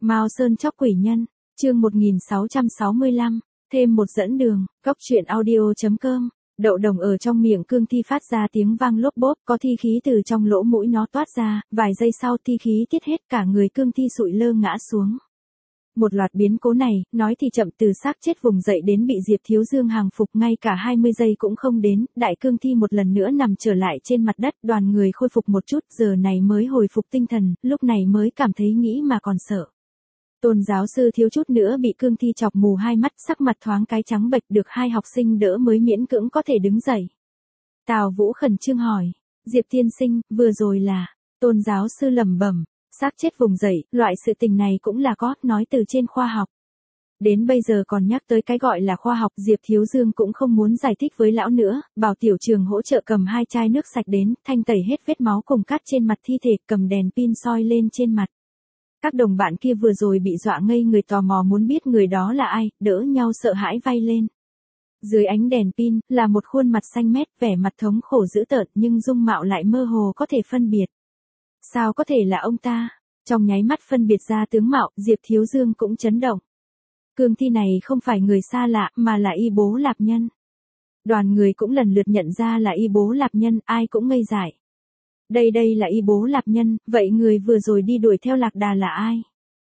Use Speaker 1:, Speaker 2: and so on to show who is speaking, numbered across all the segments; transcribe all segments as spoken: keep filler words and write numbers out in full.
Speaker 1: Mao Sơn chóc quỷ nhân, chương một nghìn sáu trăm sáu mươi lăm, thêm một dẫn đường, góc truyện audio chấm com. Đậu đồng ở trong miệng cương thi phát ra tiếng vang lốp bốp, có thi khí từ trong lỗ mũi nó toát ra, vài giây sau thi khí tiết hết, cả người cương thi sụi lơ ngã xuống. Một loạt biến cố này, nói thì chậm, từ xác chết vùng dậy đến bị Diệp Thiếu Dương hàng phục ngay cả hai mươi giây cũng không đến, đại cương thi một lần nữa nằm trở lại trên mặt đất, đoàn người khôi phục một chút, giờ này mới hồi phục tinh thần, lúc này mới cảm thấy nghĩ mà còn sợ. Tôn giáo sư thiếu chút nữa bị cương thi chọc mù hai mắt, sắc mặt thoáng cái trắng bệch, được hai học sinh đỡ mới miễn cưỡng có thể đứng dậy. Tào Vũ khẩn trương hỏi, Diệp tiên sinh, vừa rồi là, tôn giáo sư lẩm bẩm, xác chết vùng dậy, loại sự tình này cũng là có, nói từ trên khoa học. Đến bây giờ còn nhắc tới cái gọi là khoa học, Diệp Thiếu Dương cũng không muốn giải thích với lão nữa, bảo tiểu trường hỗ trợ cầm hai chai nước sạch đến, thanh tẩy hết vết máu cùng cát trên mặt thi thể, cầm đèn pin soi lên trên mặt. Các đồng bạn kia vừa rồi bị dọa ngây người, tò mò muốn biết người đó là ai, đỡ nhau sợ hãi vay lên. Dưới ánh đèn pin, là một khuôn mặt xanh mét, vẻ mặt thống khổ dữ tợn nhưng dung mạo lại mơ hồ có thể phân biệt. Sao có thể là ông ta? Trong nháy mắt phân biệt ra tướng mạo, Diệp Thiếu Dương cũng chấn động. Cương thi này không phải người xa lạ, mà là Y Bố Lạp Nhân. Đoàn người cũng lần lượt nhận ra là Y Bố Lạp Nhân, ai cũng ngây dại. Đây đây là Y Bố Lạp Nhân, vậy người vừa rồi đi đuổi theo Lạc Đà là ai?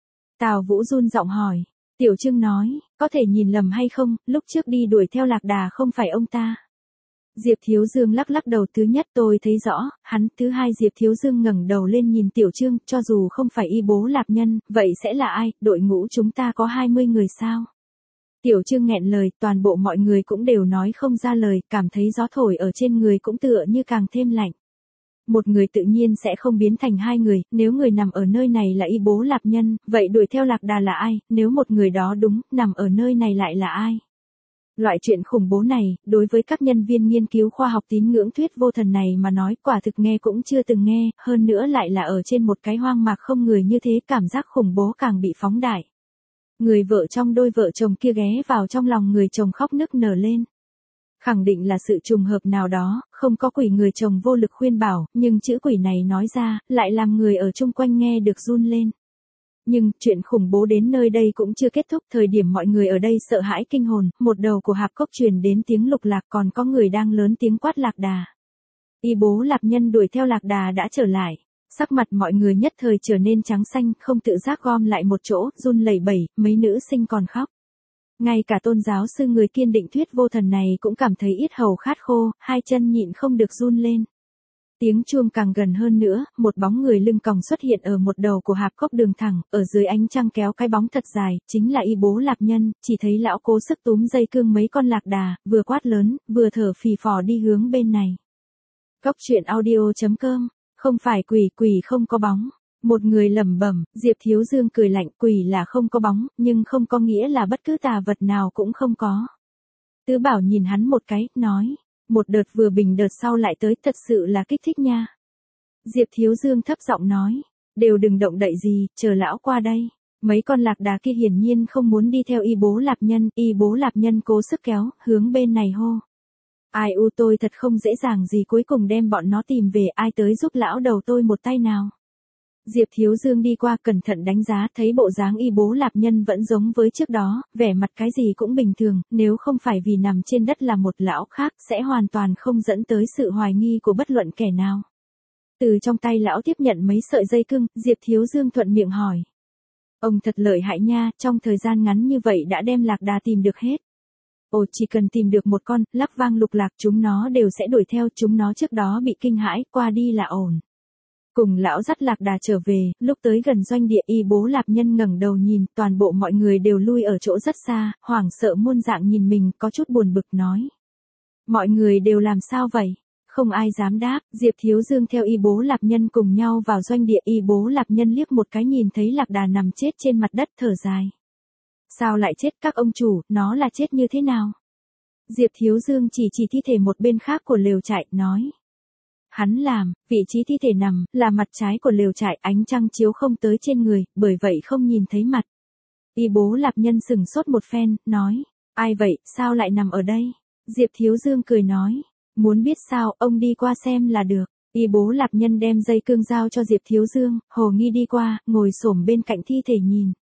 Speaker 1: Tào Vũ run giọng hỏi. Tiểu Trưng nói, có thể nhìn lầm hay không, lúc trước đi đuổi theo Lạc Đà không phải ông ta. Diệp Thiếu Dương lắc lắc đầu, thứ nhất tôi thấy rõ, hắn, thứ hai Diệp Thiếu Dương ngẩng đầu lên nhìn Tiểu Trương, cho dù không phải Y Bố Lạp Nhân, vậy sẽ là ai, đội ngũ chúng ta có hai mươi người sao? Tiểu Trương nghẹn lời, toàn bộ mọi người cũng đều nói không ra lời, cảm thấy gió thổi ở trên người cũng tựa như càng thêm lạnh. Một người tự nhiên sẽ không biến thành hai người, nếu người nằm ở nơi này là Y Bố Lạp Nhân, vậy đuổi theo Lạc Đà là ai, nếu một người đó đúng, nằm ở nơi này lại là ai? Loại chuyện khủng bố này, đối với các nhân viên nghiên cứu khoa học tín ngưỡng thuyết vô thần này mà nói, quả thực nghe cũng chưa từng nghe, hơn nữa lại là ở trên một cái hoang mạc không người như thế, cảm giác khủng bố càng bị phóng đại. Người vợ trong đôi vợ chồng kia ghé vào trong lòng người chồng khóc nức nở lên. Khẳng định là sự trùng hợp nào đó, không có quỷ, người chồng vô lực khuyên bảo, nhưng chữ quỷ này nói ra, lại làm người ở chung quanh nghe được run lên. Nhưng, chuyện khủng bố đến nơi đây cũng chưa kết thúc, thời điểm mọi người ở đây sợ hãi kinh hồn, một đầu của hạp cốc truyền đến tiếng lục lạc, còn có người đang lớn tiếng quát Lạc Đà. Y Bố Lạp Nhân đuổi theo Lạc Đà đã trở lại. Sắc mặt mọi người nhất thời trở nên trắng xanh, không tự giác gom lại một chỗ, run lẩy bẩy, mấy nữ sinh còn khóc. Ngay cả tôn giáo sư người kiên định thuyết vô thần này cũng cảm thấy yết hầu khát khô, hai chân nhịn không được run lên. Tiếng chuông càng gần hơn nữa, một bóng người lưng còng xuất hiện ở một đầu của hạp cốc đường thẳng, ở dưới ánh trăng kéo cái bóng thật dài, chính là Y Bố Lạp Nhân, chỉ thấy lão cố sức túm dây cương mấy con lạc đà, vừa quát lớn, vừa thở phì phò đi hướng bên này. Góc truyện audio chấm com, không phải quỷ, quỷ không có bóng. Một người lẩm bẩm, Diệp Thiếu Dương cười lạnh, quỷ là không có bóng, nhưng không có nghĩa là bất cứ tà vật nào cũng không có. Tứ Bảo nhìn hắn một cái, nói, một đợt vừa bình đợt sau lại tới, thật sự là kích thích nha. Diệp Thiếu Dương thấp giọng nói, đều đừng động đậy gì, chờ lão qua đây. Mấy con lạc đà kia hiển nhiên không muốn đi theo Y Bố Lạp Nhân, Y Bố Lạp Nhân cố sức kéo, hướng bên này hô. Ai u, tôi thật không dễ dàng gì, cuối cùng đem bọn nó tìm về, ai tới giúp lão đầu tôi một tay nào. Diệp Thiếu Dương đi qua, cẩn thận đánh giá, thấy bộ dáng Y Bố Lạp Nhân vẫn giống với trước đó, vẻ mặt cái gì cũng bình thường, nếu không phải vì nằm trên đất là một lão khác, sẽ hoàn toàn không dẫn tới sự hoài nghi của bất luận kẻ nào. Từ trong tay lão tiếp nhận mấy sợi dây cưng, Diệp Thiếu Dương thuận miệng hỏi. Ông thật lợi hại nha, trong thời gian ngắn như vậy đã đem lạc đà tìm được hết. Ồ, chỉ cần tìm được một con, lắp vang lục lạc, chúng nó đều sẽ đuổi theo, chúng nó trước đó bị kinh hãi, qua đi là ổn. Cùng lão dắt lạc đà trở về, lúc tới gần doanh địa, Y Bố Lạp Nhân ngẩng đầu nhìn, toàn bộ mọi người đều lui ở chỗ rất xa, hoảng sợ muôn dạng nhìn mình, có chút buồn bực nói. Mọi người đều làm sao vậy? Không ai dám đáp, Diệp Thiếu Dương theo Y Bố Lạp Nhân cùng nhau vào doanh địa, Y Bố Lạp Nhân liếc một cái nhìn thấy lạc đà nằm chết trên mặt đất, thở dài. Sao lại chết các ông chủ, nó là chết như thế nào? Diệp Thiếu Dương chỉ chỉ thi thể một bên khác của lều trại, nói. Hắn làm, vị trí thi thể nằm, là mặt trái của lều trại, ánh trăng chiếu không tới trên người, bởi vậy không nhìn thấy mặt. Y Bố Lạp Nhân sừng sốt một phen, nói, ai vậy, sao lại nằm ở đây? Diệp Thiếu Dương cười nói, muốn biết sao, ông đi qua xem là được. Y Bố Lạp Nhân đem dây cương giao cho Diệp Thiếu Dương, hồ nghi đi qua, ngồi xổm bên cạnh thi thể nhìn.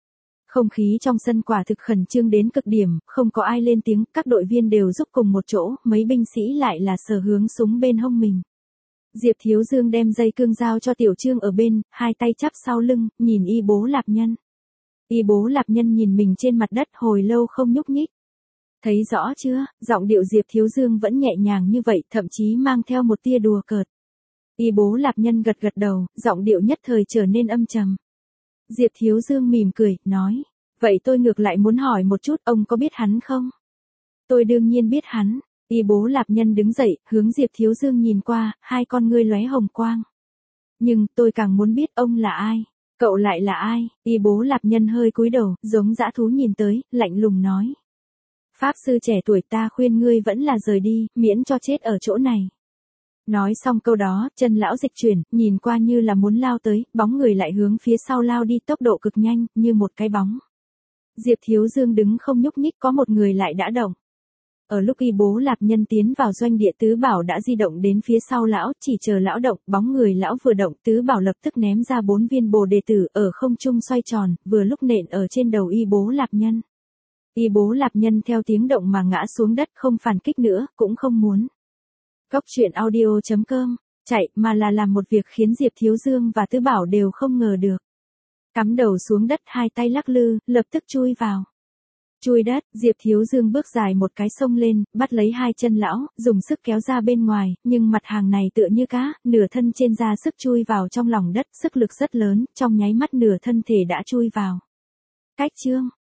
Speaker 1: Không khí trong sân quả thực khẩn trương đến cực điểm, không có ai lên tiếng, các đội viên đều giúp cùng một chỗ, mấy binh sĩ lại là sờ hướng súng bên hông mình. Diệp Thiếu Dương đem dây cương giao cho Tiểu Trương ở bên, hai tay chắp sau lưng, nhìn Y Bố Lạp Nhân. Y Bố Lạp Nhân nhìn mình trên mặt đất hồi lâu không nhúc nhích. Thấy rõ chưa, giọng điệu Diệp Thiếu Dương vẫn nhẹ nhàng như vậy, thậm chí mang theo một tia đùa cợt. Y Bố Lạp Nhân gật gật đầu, giọng điệu nhất thời trở nên âm trầm. Diệp Thiếu Dương mỉm cười, nói, vậy tôi ngược lại muốn hỏi một chút, ông có biết hắn không? Tôi đương nhiên biết hắn. Y Bố Lạp Nhân đứng dậy, hướng Diệp Thiếu Dương nhìn qua, hai con ngươi lóe hồng quang. Nhưng, tôi càng muốn biết ông là ai? Cậu lại là ai? Y Bố Lạp Nhân hơi cúi đầu, giống dã thú nhìn tới, lạnh lùng nói. Pháp sư trẻ tuổi, ta khuyên ngươi vẫn là rời đi, miễn cho chết ở chỗ này. Nói xong câu đó, chân lão dịch chuyển, nhìn qua như là muốn lao tới, bóng người lại hướng phía sau lao đi tốc độ cực nhanh, như một cái bóng. Diệp Thiếu Dương đứng không nhúc nhích, có một người lại đã động. Ở lúc Y Bố Lạp Nhân tiến vào doanh địa, Tứ Bảo đã di động đến phía sau lão, chỉ chờ lão động, bóng người lão vừa động, Tứ Bảo lập tức ném ra bốn viên bồ đề tử ở không trung xoay tròn, vừa lúc nện ở trên đầu Y Bố Lạp Nhân. Y Bố Lạp Nhân theo tiếng động mà ngã xuống đất, không phản kích nữa, cũng không muốn. Góc truyện audio chấm com, chạy, mà là làm một việc khiến Diệp Thiếu Dương và Tứ Bảo đều không ngờ được. Cắm đầu xuống đất, hai tay lắc lư, lập tức chui vào. Chui đất, Diệp Thiếu Dương bước dài một cái xông lên, bắt lấy hai chân lão, dùng sức kéo ra bên ngoài, nhưng mặt hàng này tựa như cá, nửa thân trên ra sức chui vào trong lòng đất, sức lực rất lớn, trong nháy mắt nửa thân thể đã chui vào. Cách chương